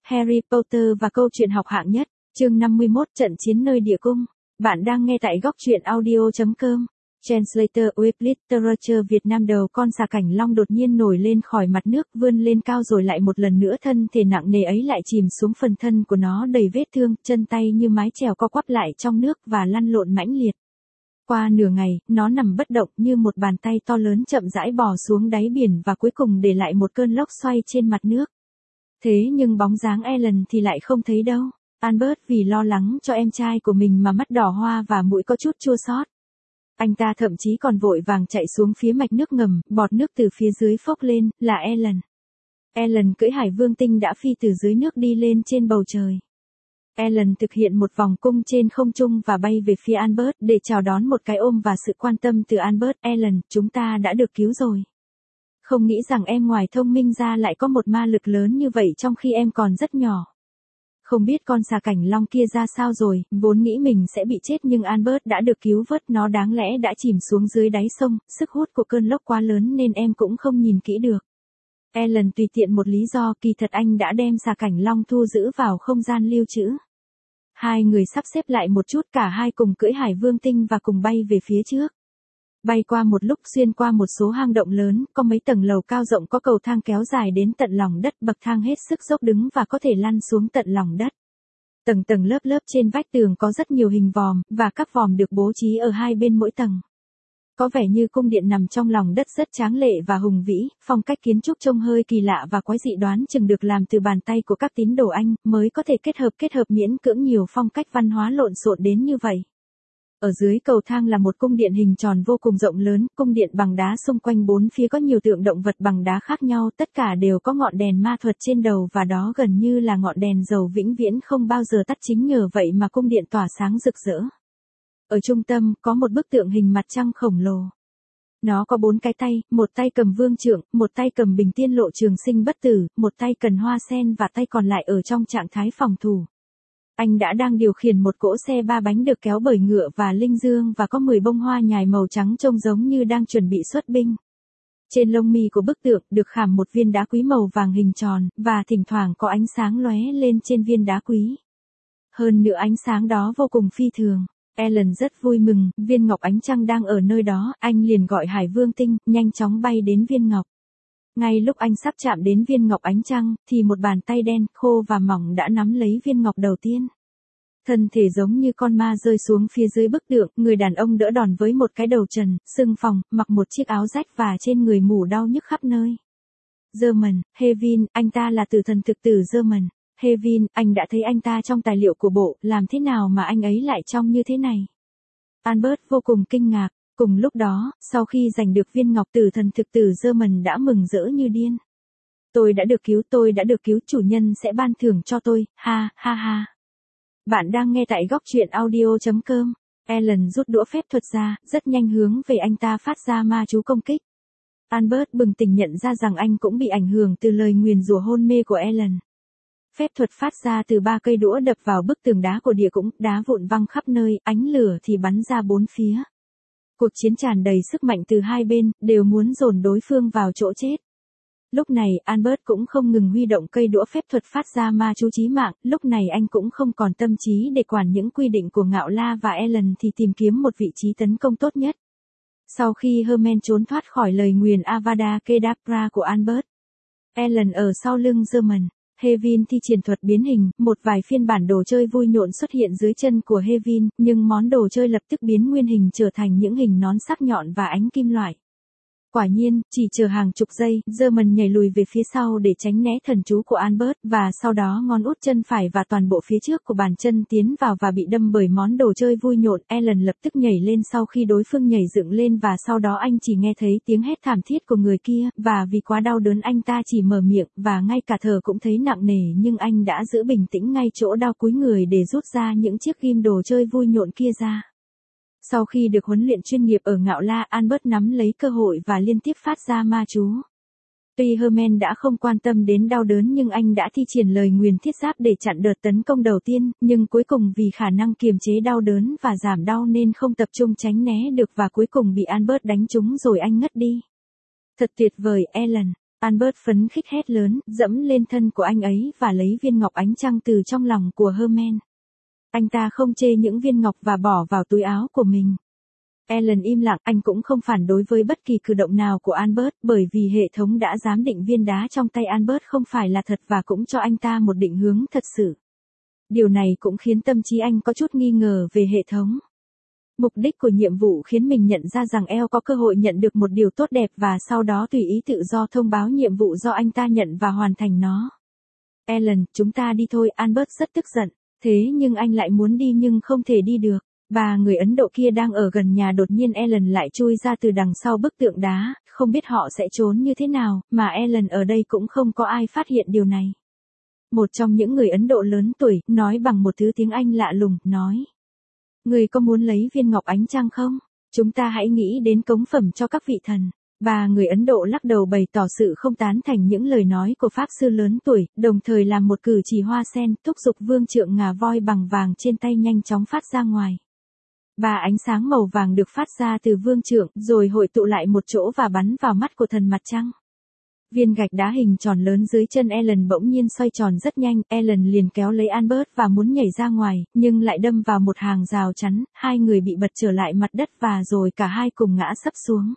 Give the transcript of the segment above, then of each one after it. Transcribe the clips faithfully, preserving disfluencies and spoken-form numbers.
Harry Potter và câu chuyện học hạng nhất, chương năm mươi mốt, trận chiến nơi địa cung. Bạn đang nghe tại góc truyện audio chấm com. Translator with Literature Việt Nam. Đầu con xà cảnh long đột nhiên nổi lên khỏi mặt nước, vươn lên cao rồi lại một lần nữa thân thể nặng nề ấy lại chìm xuống, phần thân của nó đầy vết thương, chân tay như mái chèo co quắp lại trong nước và lăn lộn mãnh liệt. Qua nửa ngày, nó nằm bất động như một bàn tay to lớn chậm rãi bò xuống đáy biển và cuối cùng để lại một cơn lốc xoay trên mặt nước. Thế nhưng bóng dáng Ellen thì lại không thấy đâu. Albert vì lo lắng cho em trai của mình mà mắt đỏ hoa và mũi có chút chua xót. Anh ta thậm chí còn vội vàng chạy xuống phía mạch nước ngầm, bọt nước từ phía dưới phốc lên, là Ellen. Ellen cưỡi Hải Vương Tinh đã phi từ dưới nước đi lên trên bầu trời. Ellen thực hiện một vòng cung trên không trung và bay về phía Albert để chào đón một cái ôm và sự quan tâm từ Albert. Ellen, chúng ta đã được cứu rồi. Không nghĩ rằng em ngoài thông minh ra lại có một ma lực lớn như vậy trong khi em còn rất nhỏ. Không biết con xà cảnh long kia ra sao rồi, vốn nghĩ mình sẽ bị chết nhưng Albert đã được cứu vớt, nó đáng lẽ đã chìm xuống dưới đáy sông, sức hút của cơn lốc quá lớn nên em cũng không nhìn kỹ được. Ellen tùy tiện một lý do, kỳ thật anh đã đem xà cảnh long thu giữ vào không gian lưu trữ. Hai người sắp xếp lại một chút, cả hai cùng cưỡi Hải Vương Tinh và cùng bay về phía trước. Bay qua một lúc, xuyên qua một số hang động lớn, có mấy tầng lầu cao rộng, có cầu thang kéo dài đến tận lòng đất, bậc thang hết sức dốc đứng và có thể lăn xuống tận lòng đất. Tầng tầng lớp lớp trên vách tường có rất nhiều hình vòm, và các vòm được bố trí ở hai bên mỗi tầng. Có vẻ như cung điện nằm trong lòng đất rất tráng lệ và hùng vĩ, phong cách kiến trúc trông hơi kỳ lạ và quái dị, đoán chừng được làm từ bàn tay của các tín đồ Anh, mới có thể kết hợp kết hợp miễn cưỡng nhiều phong cách văn hóa lộn xộn đến như vậy. Ở dưới cầu thang là một cung điện hình tròn vô cùng rộng lớn, cung điện bằng đá, xung quanh bốn phía có nhiều tượng động vật bằng đá khác nhau, tất cả đều có ngọn đèn ma thuật trên đầu và đó gần như là ngọn đèn dầu vĩnh viễn không bao giờ tắt, chính nhờ vậy mà cung điện tỏa sáng rực rỡ. Ở trung tâm có một bức tượng hình mặt trăng khổng lồ. Nó có bốn cái tay, một tay cầm vương trượng, một tay cầm bình tiên lộ trường sinh bất tử, một tay cần hoa sen và tay còn lại ở trong trạng thái phòng thủ. Anh đã đang điều khiển một cỗ xe ba bánh được kéo bởi ngựa và linh dương và có mười bông hoa nhài màu trắng trông giống như đang chuẩn bị xuất binh. Trên lông mi của bức tượng được khảm một viên đá quý màu vàng hình tròn, và thỉnh thoảng có ánh sáng lóe lên trên viên đá quý. Hơn nữa ánh sáng đó vô cùng phi thường. Ellen rất vui mừng, viên ngọc ánh trăng đang ở nơi đó, anh liền gọi Hải Vương Tinh, nhanh chóng bay đến viên ngọc. Ngay lúc anh sắp chạm đến viên ngọc ánh trăng, thì một bàn tay đen, khô và mỏng đã nắm lấy viên ngọc đầu tiên. Thân thể giống như con ma rơi xuống phía dưới bức tượng, người đàn ông đỡ đòn với một cái đầu trần, sưng phồng, mặc một chiếc áo rách và trên người mủ đau nhức khắp nơi. German, Hevin, anh ta là tử thần thực tử German. Hevin, anh đã thấy anh ta trong tài liệu của bộ, làm thế nào mà anh ấy lại trông như thế này? Albert vô cùng kinh ngạc. Cùng lúc đó, sau khi giành được viên ngọc, tử thần thực tử German đã mừng rỡ như điên. Tôi đã được cứu, tôi đã được cứu, chủ nhân sẽ ban thưởng cho tôi, ha, ha ha. Bạn đang nghe tại góc truyện audio chấm com. Ellen rút đũa phép thuật ra, rất nhanh hướng về anh ta phát ra ma chú công kích. Albert bừng tỉnh nhận ra rằng anh cũng bị ảnh hưởng từ lời nguyền rủa hôn mê của Ellen. Phép thuật phát ra từ ba cây đũa đập vào bức tường đá của địa cũng, đá vụn văng khắp nơi, ánh lửa thì bắn ra bốn phía. Cuộc chiến tràn đầy sức mạnh từ hai bên, đều muốn dồn đối phương vào chỗ chết. Lúc này, Albert cũng không ngừng huy động cây đũa phép thuật phát ra ma chú chí mạng, lúc này anh cũng không còn tâm trí để quản những quy định của Ngạo La và Ellen thì tìm kiếm một vị trí tấn công tốt nhất. Sau khi Hermen trốn thoát khỏi lời nguyền Avada Kedavra của Albert, Ellen ở sau lưng German. Hevin thi triển thuật biến hình, một vài phiên bản đồ chơi vui nhộn xuất hiện dưới chân của Hevin, nhưng món đồ chơi lập tức biến nguyên hình trở thành những hình nón sắc nhọn và ánh kim loại. Quả nhiên, chỉ chờ hàng chục giây, German nhảy lùi về phía sau để tránh né thần chú của Albert, và sau đó ngón út chân phải và toàn bộ phía trước của bàn chân tiến vào và bị đâm bởi món đồ chơi vui nhộn. Ellen lập tức nhảy lên sau khi đối phương nhảy dựng lên và sau đó anh chỉ nghe thấy tiếng hét thảm thiết của người kia, và vì quá đau đớn anh ta chỉ mở miệng, và ngay cả thở cũng thấy nặng nề, nhưng anh đã giữ bình tĩnh ngay chỗ đau, cúi người để rút ra những chiếc ghim đồ chơi vui nhộn kia ra. Sau khi được huấn luyện chuyên nghiệp ở Ngạo La, Albert nắm lấy cơ hội và liên tiếp phát ra ma chú. Tuy Hermen đã không quan tâm đến đau đớn nhưng anh đã thi triển lời nguyền thiết giáp để chặn đợt tấn công đầu tiên, nhưng cuối cùng vì khả năng kiềm chế đau đớn và giảm đau nên không tập trung tránh né được và cuối cùng bị Albert đánh trúng rồi anh ngất đi. Thật tuyệt vời, Ellen. Albert phấn khích hét lớn, dẫm lên thân của anh ấy và lấy viên ngọc ánh trăng từ trong lòng của Herman. Anh ta không chê những viên ngọc và bỏ vào túi áo của mình. Ellen im lặng, anh cũng không phản đối với bất kỳ cử động nào của Albert, bởi vì hệ thống đã giám định viên đá trong tay Albert không phải là thật và cũng cho anh ta một định hướng thật sự. Điều này cũng khiến tâm trí anh có chút nghi ngờ về hệ thống. Mục đích của nhiệm vụ khiến mình nhận ra rằng Elle có cơ hội nhận được một điều tốt đẹp và sau đó tùy ý tự do thông báo nhiệm vụ do anh ta nhận và hoàn thành nó. Ellen, chúng ta đi thôi, Albert rất tức giận. Thế nhưng anh lại muốn đi nhưng không thể đi được. Ba người Ấn Độ kia đang ở gần nhà, đột nhiên Ellen lại chui ra từ đằng sau bức tượng đá, không biết họ sẽ trốn như thế nào, mà Ellen ở đây cũng không có ai phát hiện điều này. Một trong những người Ấn Độ lớn tuổi, nói bằng một thứ tiếng Anh lạ lùng, nói. Người có muốn lấy viên ngọc ánh trăng không? Chúng ta hãy nghĩ đến cống phẩm cho các vị thần. Ba người Ấn Độ lắc đầu bày tỏ sự không tán thành những lời nói của Pháp sư lớn tuổi, đồng thời làm một cử chỉ hoa sen, thúc giục vương trượng ngà voi bằng vàng trên tay nhanh chóng phát ra ngoài. Ba ánh sáng màu vàng được phát ra từ vương trượng, rồi hội tụ lại một chỗ và bắn vào mắt của thần mặt trăng. Viên gạch đá hình tròn lớn dưới chân Ellen bỗng nhiên xoay tròn rất nhanh, Ellen liền kéo lấy Albert và muốn nhảy ra ngoài, nhưng lại đâm vào một hàng rào chắn, hai người bị bật trở lại mặt đất và rồi cả hai cùng ngã sấp xuống.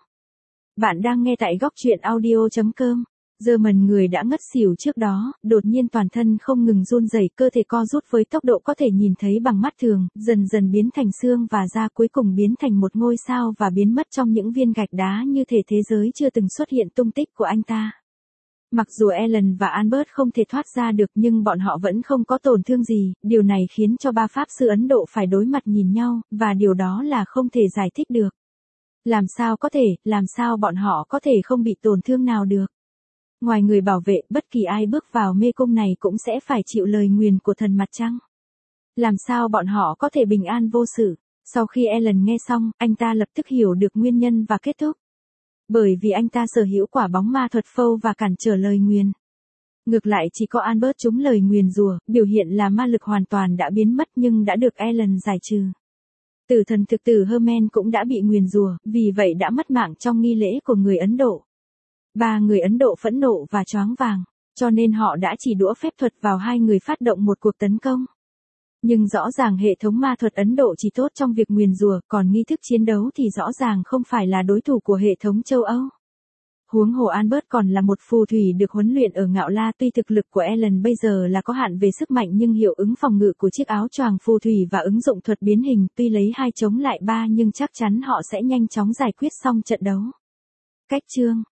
Bạn đang nghe tại góc truyện audio chấm com. German người đã ngất xỉu trước đó, đột nhiên toàn thân không ngừng run rẩy, cơ thể co rút với tốc độ có thể nhìn thấy bằng mắt thường, dần dần biến thành xương và da, cuối cùng biến thành một ngôi sao và biến mất trong những viên gạch đá, như thể thế giới chưa từng xuất hiện tung tích của anh ta. Mặc dù Ellen và Albert không thể thoát ra được nhưng bọn họ vẫn không có tổn thương gì, điều này khiến cho ba pháp sư Ấn Độ phải đối mặt nhìn nhau, và điều đó là không thể giải thích được. Làm sao có thể, làm sao bọn họ có thể không bị tổn thương nào được? Ngoài người bảo vệ, bất kỳ ai bước vào mê cung này cũng sẽ phải chịu lời nguyền của thần mặt trăng. Làm sao bọn họ có thể bình an vô sự? Sau khi Ellen nghe xong, anh ta lập tức hiểu được nguyên nhân và kết thúc. Bởi vì anh ta sở hữu quả bóng ma thuật phâu và cản trở lời nguyền. Ngược lại chỉ có Albert trúng lời nguyền rủa, biểu hiện là ma lực hoàn toàn đã biến mất nhưng đã được Ellen giải trừ. Tử thần thực tử Herman cũng đã bị nguyền rủa, vì vậy đã mất mạng trong nghi lễ của người Ấn Độ. Ba người Ấn Độ phẫn nộ và choáng vàng, cho nên họ đã chỉ đũa phép thuật vào hai người phát động một cuộc tấn công. Nhưng rõ ràng hệ thống ma thuật Ấn Độ chỉ tốt trong việc nguyền rủa, còn nghi thức chiến đấu thì rõ ràng không phải là đối thủ của hệ thống châu Âu. Huống hồ Albert còn là một phù thủy được huấn luyện ở Ngạo La, tuy thực lực của Ellen bây giờ là có hạn về sức mạnh nhưng hiệu ứng phòng ngự của chiếc áo choàng phù thủy và ứng dụng thuật biến hình tuy lấy hai chống lại ba nhưng chắc chắn họ sẽ nhanh chóng giải quyết xong trận đấu. Cách chương